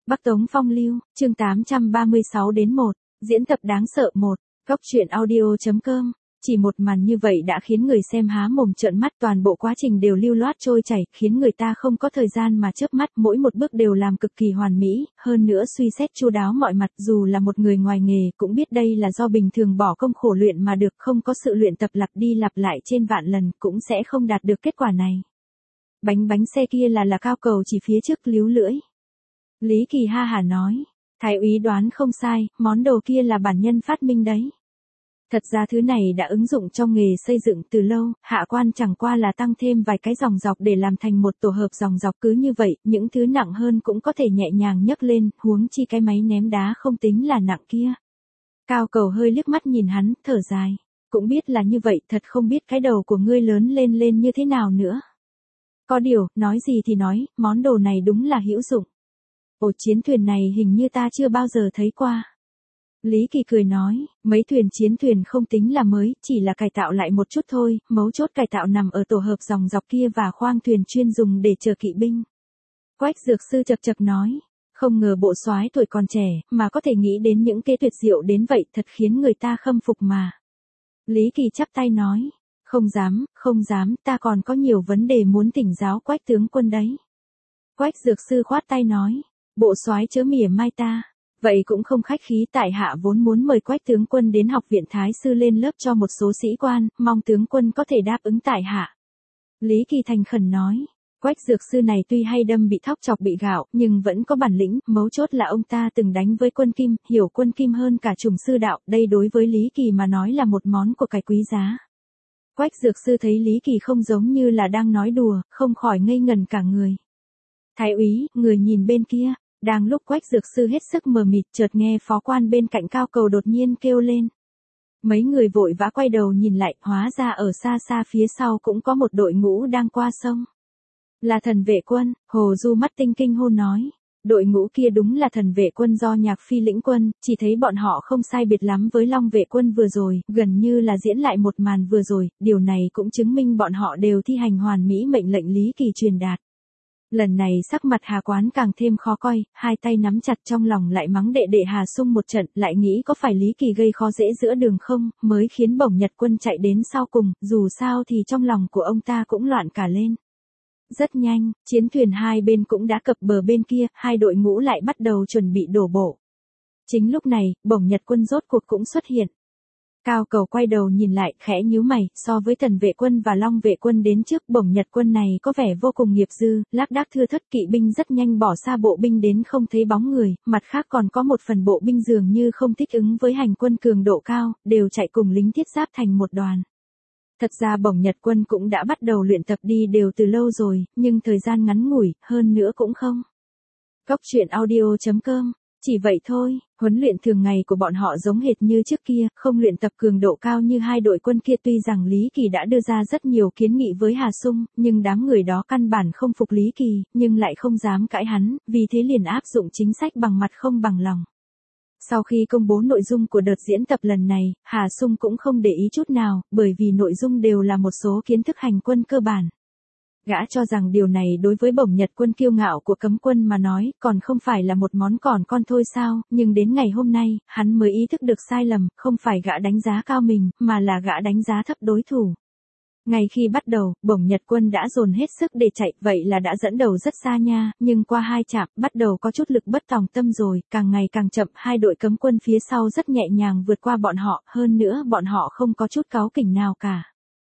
Bắc Tống Phong Lưu, chương 836 đến 1, diễn tập đáng sợ 1, góc truyện audio.com. Chỉ một màn như vậy đã khiến người xem há mồm trợn mắt, toàn bộ quá trình đều lưu loát trôi chảy, khiến người ta không có thời gian mà chớp mắt, mỗi một bước đều làm cực kỳ hoàn mỹ, hơn nữa suy xét chu đáo mọi mặt, dù là một người ngoài nghề cũng biết đây là do bình thường bỏ công khổ luyện mà được, không có sự luyện tập lặp đi lặp lại trên vạn lần cũng sẽ không đạt được kết quả này. Bánh xe kia là cao cầu chỉ phía trước líu lưỡi. Lý Kỳ ha hả nói, thái úy đoán không sai, món đồ kia là bản nhân phát minh đấy. Thật ra thứ này đã ứng dụng trong nghề xây dựng từ lâu, hạ quan chẳng qua là tăng thêm vài cái dòng dọc để làm thành một tổ hợp dòng dọc, cứ như vậy, những thứ nặng hơn cũng có thể nhẹ nhàng nhấc lên, huống chi cái máy ném đá không tính là nặng kia. Cao cầu hơi liếc mắt nhìn hắn, thở dài. Cũng biết là như vậy, thật không biết cái đầu của ngươi lớn lên như thế nào nữa. Có điều, nói gì thì nói, món đồ này đúng là hữu dụng. Ồ, chiến thuyền này hình như ta chưa bao giờ thấy qua. Lý Kỳ cười nói, mấy thuyền chiến thuyền không tính là mới, chỉ là cải tạo lại một chút thôi, mấu chốt cải tạo nằm ở tổ hợp dòng dọc kia và khoang thuyền chuyên dùng để chở kỵ binh. Quách Dược Sư chậc chậc nói, không ngờ bộ soái tuổi còn trẻ, mà có thể nghĩ đến những kế tuyệt diệu đến vậy, thật khiến người ta khâm phục mà. Lý Kỳ chắp tay nói, không dám, ta còn có nhiều vấn đề muốn thỉnh giáo Quách tướng quân đấy. Quách Dược Sư khoát tay nói, bộ soái chớ mỉa mai ta. Vậy cũng không khách khí, tại hạ vốn muốn mời Quách tướng quân đến học viện Thái sư lên lớp cho một số sĩ quan, mong tướng quân có thể đáp ứng tại hạ. Lý Kỳ thành khẩn nói, Quách Dược Sư này tuy hay đâm bị thóc chọc bị gạo, nhưng vẫn có bản lĩnh, mấu chốt là ông ta từng đánh với quân Kim, hiểu quân Kim hơn cả Trùng sư đạo, đây đối với Lý Kỳ mà nói là một món của cải quý giá. Quách Dược Sư thấy Lý Kỳ không giống như là đang nói đùa, không khỏi ngây ngẩn cả người. Thái úy, người nhìn bên kia. Đang lúc Quách Dược Sư hết sức mờ mịt, chợt nghe phó quan bên cạnh cao cầu đột nhiên kêu lên. Mấy người vội vã quay đầu nhìn lại, hóa ra ở xa xa phía sau cũng có một đội ngũ đang qua sông. Là thần vệ quân, Hồ Du mắt tinh kinh hô nói. Đội ngũ kia đúng là thần vệ quân do Nhạc Phi lĩnh quân, chỉ thấy bọn họ không sai biệt lắm với Long vệ quân vừa rồi, gần như là diễn lại một màn vừa rồi, điều này cũng chứng minh bọn họ đều thi hành hoàn mỹ mệnh lệnh Lý Kỳ truyền đạt. Lần này sắc mặt Hà Quán càng thêm khó coi, hai tay nắm chặt, trong lòng lại mắng đệ đệ Hà Sung một trận, lại nghĩ có phải Lý Kỳ gây khó dễ giữa đường không, mới khiến Bổng Nhật Quân chạy đến sau cùng, dù sao thì trong lòng của ông ta cũng loạn cả lên. Rất nhanh, chiến thuyền hai bên cũng đã cập bờ bên kia, hai đội ngũ lại bắt đầu chuẩn bị đổ bộ. Chính lúc này, Bổng Nhật Quân rốt cuộc cũng xuất hiện. Cao cầu quay đầu nhìn lại, khẽ nhíu mày, so với thần vệ quân và Long vệ quân đến trước, Bổng Nhật Quân này có vẻ vô cùng nghiệp dư, lác đác thưa thớt, kỵ binh rất nhanh bỏ xa bộ binh đến không thấy bóng người, mặt khác còn có một phần bộ binh dường như không thích ứng với hành quân cường độ cao, đều chạy cùng lính thiết giáp thành một đoàn. Thật ra Bổng Nhật Quân cũng đã bắt đầu luyện tập đi đều từ lâu rồi, nhưng thời gian ngắn ngủi, hơn nữa cũng không. Góc truyện audio.com. Chỉ vậy thôi, huấn luyện thường ngày của bọn họ giống hệt như trước kia, không luyện tập cường độ cao như hai đội quân kia. Tuy rằng Lý Kỳ đã đưa ra rất nhiều kiến nghị với Hà Sung, nhưng đám người đó căn bản không phục Lý Kỳ, nhưng lại không dám cãi hắn, vì thế liền áp dụng chính sách bằng mặt không bằng lòng. Sau khi công bố nội dung của đợt diễn tập lần này, Hà Sung cũng không để ý chút nào, bởi vì nội dung đều là một số kiến thức hành quân cơ bản. Gã cho rằng điều này đối với Bổng Nhật Quân kiêu ngạo của cấm quân mà nói, còn không phải là một món còn con thôi sao, nhưng đến ngày hôm nay, hắn mới ý thức được sai lầm, không phải gã đánh giá cao mình, mà là gã đánh giá thấp đối thủ. Ngay khi bắt đầu, Bổng Nhật Quân đã dồn hết sức để chạy, vậy là đã dẫn đầu rất xa nha, nhưng qua hai chạm, bắt đầu có chút lực bất tòng tâm rồi, càng ngày càng chậm, hai đội cấm quân phía sau rất nhẹ nhàng vượt qua bọn họ, hơn nữa bọn họ không có chút cáu kỉnh nào cả.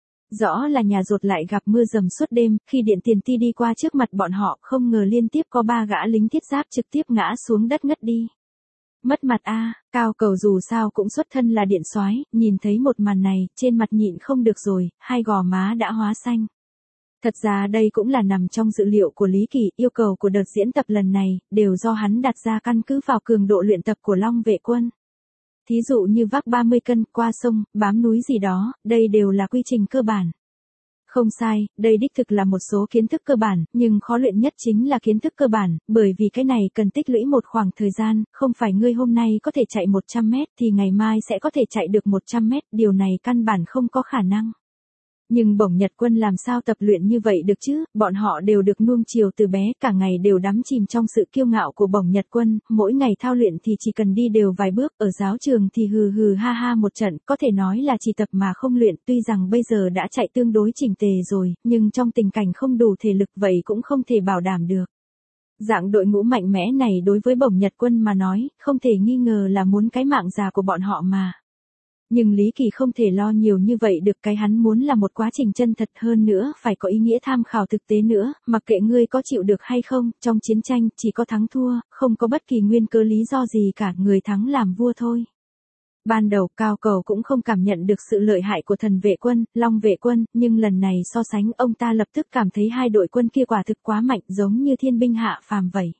Rõ là nhà rột lại gặp mưa dầm suốt đêm, khi Điện Tiền Ti đi qua trước mặt bọn họ, không ngờ liên tiếp có 3 gã lính thiết giáp trực tiếp ngã xuống đất ngất đi. Mất mặt a, Cao cầu dù sao cũng xuất thân là điện soái, nhìn thấy một màn này, trên mặt nhịn không được rồi, hai gò má đã hóa xanh. Thật ra đây cũng là nằm trong dự liệu của Lý Kỳ, yêu cầu của đợt diễn tập lần này, đều do hắn đặt ra căn cứ vào cường độ luyện tập của Long vệ quân. Thí dụ như vác 30 cân, qua sông, bám núi gì đó, đây đều là quy trình cơ bản. Không sai, đây đích thực là một số kiến thức cơ bản, nhưng khó luyện nhất chính là kiến thức cơ bản, bởi vì cái này cần tích lũy một khoảng thời gian, không phải ngươi hôm nay có thể chạy 100 mét thì ngày mai sẽ có thể chạy được 100 mét, điều này căn bản không có khả năng. Nhưng Bổng Nhật Quân làm sao tập luyện như vậy được chứ, bọn họ đều được nuông chiều từ bé, cả ngày đều đắm chìm trong sự kiêu ngạo của Bổng Nhật Quân, mỗi ngày thao luyện thì chỉ cần đi đều vài bước, ở giáo trường thì hừ hừ ha ha một trận, có thể nói là chỉ tập mà không luyện, tuy rằng bây giờ đã chạy tương đối chỉnh tề rồi, nhưng trong tình cảnh không đủ thể lực vậy cũng không thể bảo đảm được. Dạng đội ngũ mạnh mẽ này đối với Bổng Nhật Quân mà nói, không thể nghi ngờ là muốn cái mạng già của bọn họ mà. Nhưng Lý Kỳ không thể lo nhiều như vậy được, cái hắn muốn là một quá trình chân thật hơn nữa, phải có ý nghĩa tham khảo thực tế nữa, mặc kệ ngươi có chịu được hay không, trong chiến tranh chỉ có thắng thua, không có bất kỳ nguyên cớ lý do gì cả, người thắng làm vua thôi. Ban đầu Cao Cầu cũng không cảm nhận được sự lợi hại của Thần Vệ Quân, Long Vệ Quân, nhưng lần này so sánh ông ta lập tức cảm thấy hai đội quân kia quả thực quá mạnh, giống như thiên binh hạ phàm vậy.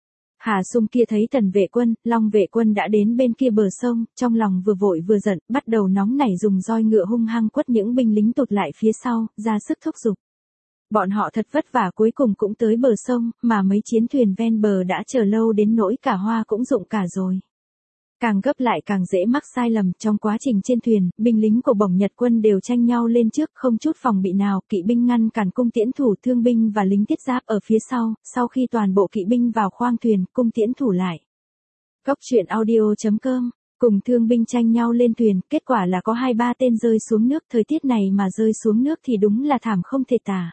Hà Sung kia thấy Thần Vệ Quân, Long Vệ Quân đã đến bên kia bờ sông, trong lòng vừa vội vừa giận, bắt đầu nóng nảy dùng roi ngựa hung hăng quất những binh lính tụt lại phía sau, ra sức thúc giục. Bọn họ thật vất vả cuối cùng cũng tới bờ sông, mà mấy chiến thuyền ven bờ đã chờ lâu đến nỗi cả hoa cũng rụng cả rồi. Càng gấp lại càng dễ mắc sai lầm, trong quá trình trên thuyền, binh lính của Bổng Nhật Quân đều tranh nhau lên trước, không chút phòng bị nào, kỵ binh ngăn cản cung tiễn thủ thương binh và lính thiết giáp ở phía sau khi toàn bộ kỵ binh vào khoang thuyền, cung tiễn thủ lại. Góc truyện audio.com, cùng thương binh tranh nhau lên thuyền, kết quả là có 2-3 tên rơi xuống nước, thời tiết này mà rơi xuống nước thì đúng là thảm không thể tả.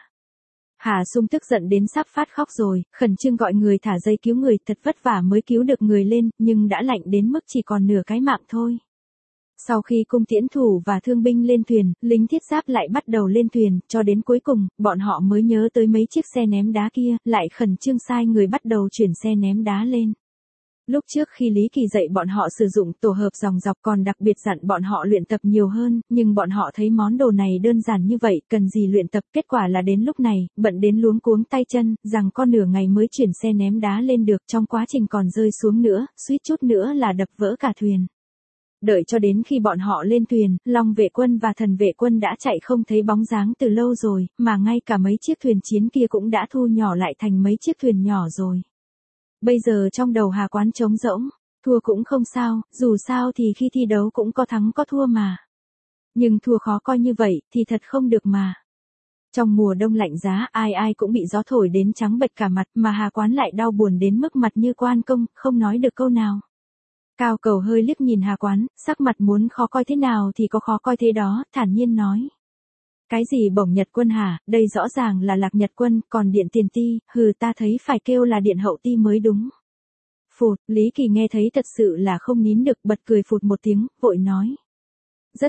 Hà Sung tức giận đến sắp phát khóc rồi, khẩn trương gọi người thả dây cứu người, thật vất vả mới cứu được người lên, nhưng đã lạnh đến mức chỉ còn nửa cái mạng thôi. Sau khi cung tiễn thủ và thương binh lên thuyền, lính thiết giáp lại bắt đầu lên thuyền, cho đến cuối cùng, bọn họ mới nhớ tới mấy chiếc xe ném đá kia, lại khẩn trương sai người bắt đầu chuyển xe ném đá lên. Lúc trước khi Lý Kỳ dạy bọn họ sử dụng tổ hợp dòng dọc còn đặc biệt dặn bọn họ luyện tập nhiều hơn, nhưng bọn họ thấy món đồ này đơn giản như vậy, cần gì luyện tập, kết quả là đến lúc này, bận đến luống cuống tay chân, rằng con nửa ngày mới chuyển xe ném đá lên được, trong quá trình còn rơi xuống nữa, suýt chút nữa là đập vỡ cả thuyền. Đợi cho đến khi bọn họ lên thuyền, Long Vệ Quân và Thần Vệ Quân đã chạy không thấy bóng dáng từ lâu rồi, mà ngay cả mấy chiếc thuyền chiến kia cũng đã thu nhỏ lại thành mấy chiếc thuyền nhỏ rồi. Bây giờ trong đầu Hà Quán trống rỗng, thua cũng không sao, dù sao thì khi thi đấu cũng có thắng có thua mà. Nhưng thua khó coi như vậy thì thật không được mà. Trong mùa đông lạnh giá ai ai cũng bị gió thổi đến trắng bệch cả mặt, mà Hà Quán lại đau buồn đến mức mặt như quan công, không nói được câu nào. Cao Cầu hơi liếc nhìn Hà Quán, sắc mặt muốn khó coi thế nào thì có khó coi thế đó, thản nhiên nói. Cái gì Bổng Nhật Quân hả, đây rõ ràng là Lạc Nhật Quân, còn Điện Tiền Ti, ta thấy phải kêu là Điện Hậu Ti mới đúng. Phụt, Lý Kỳ nghe thấy thật sự là không nín được, bật cười phụt một tiếng, vội nói. Rất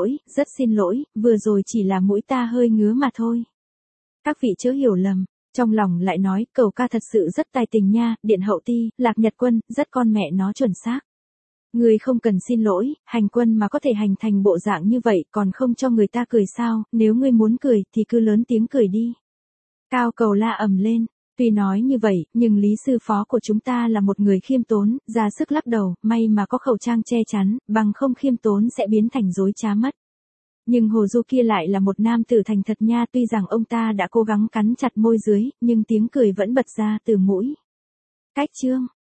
xin lỗi, vừa rồi chỉ là mũi ta hơi ngứa mà thôi. Các vị chớ hiểu lầm, trong lòng lại nói, Cầu ca thật sự rất tài tình nha, Điện Hậu Ti, Lạc Nhật Quân, rất con mẹ nó chuẩn xác. Ngươi không cần xin lỗi, hành quân mà có thể hành thành bộ dạng như vậy còn không cho người ta cười sao, nếu ngươi muốn cười thì cứ lớn tiếng cười đi. Cao Cầu la ầm lên, tuy nói như vậy, nhưng Lý sư phó của chúng ta là một người khiêm tốn, ra sức lắc đầu, may mà có khẩu trang che chắn, bằng không khiêm tốn sẽ biến thành dối trá mất. Nhưng Hồ Du kia lại là một nam tử thành thật nha, tuy rằng ông ta đã cố gắng cắn chặt môi dưới, nhưng tiếng cười vẫn bật ra từ mũi. Cách chương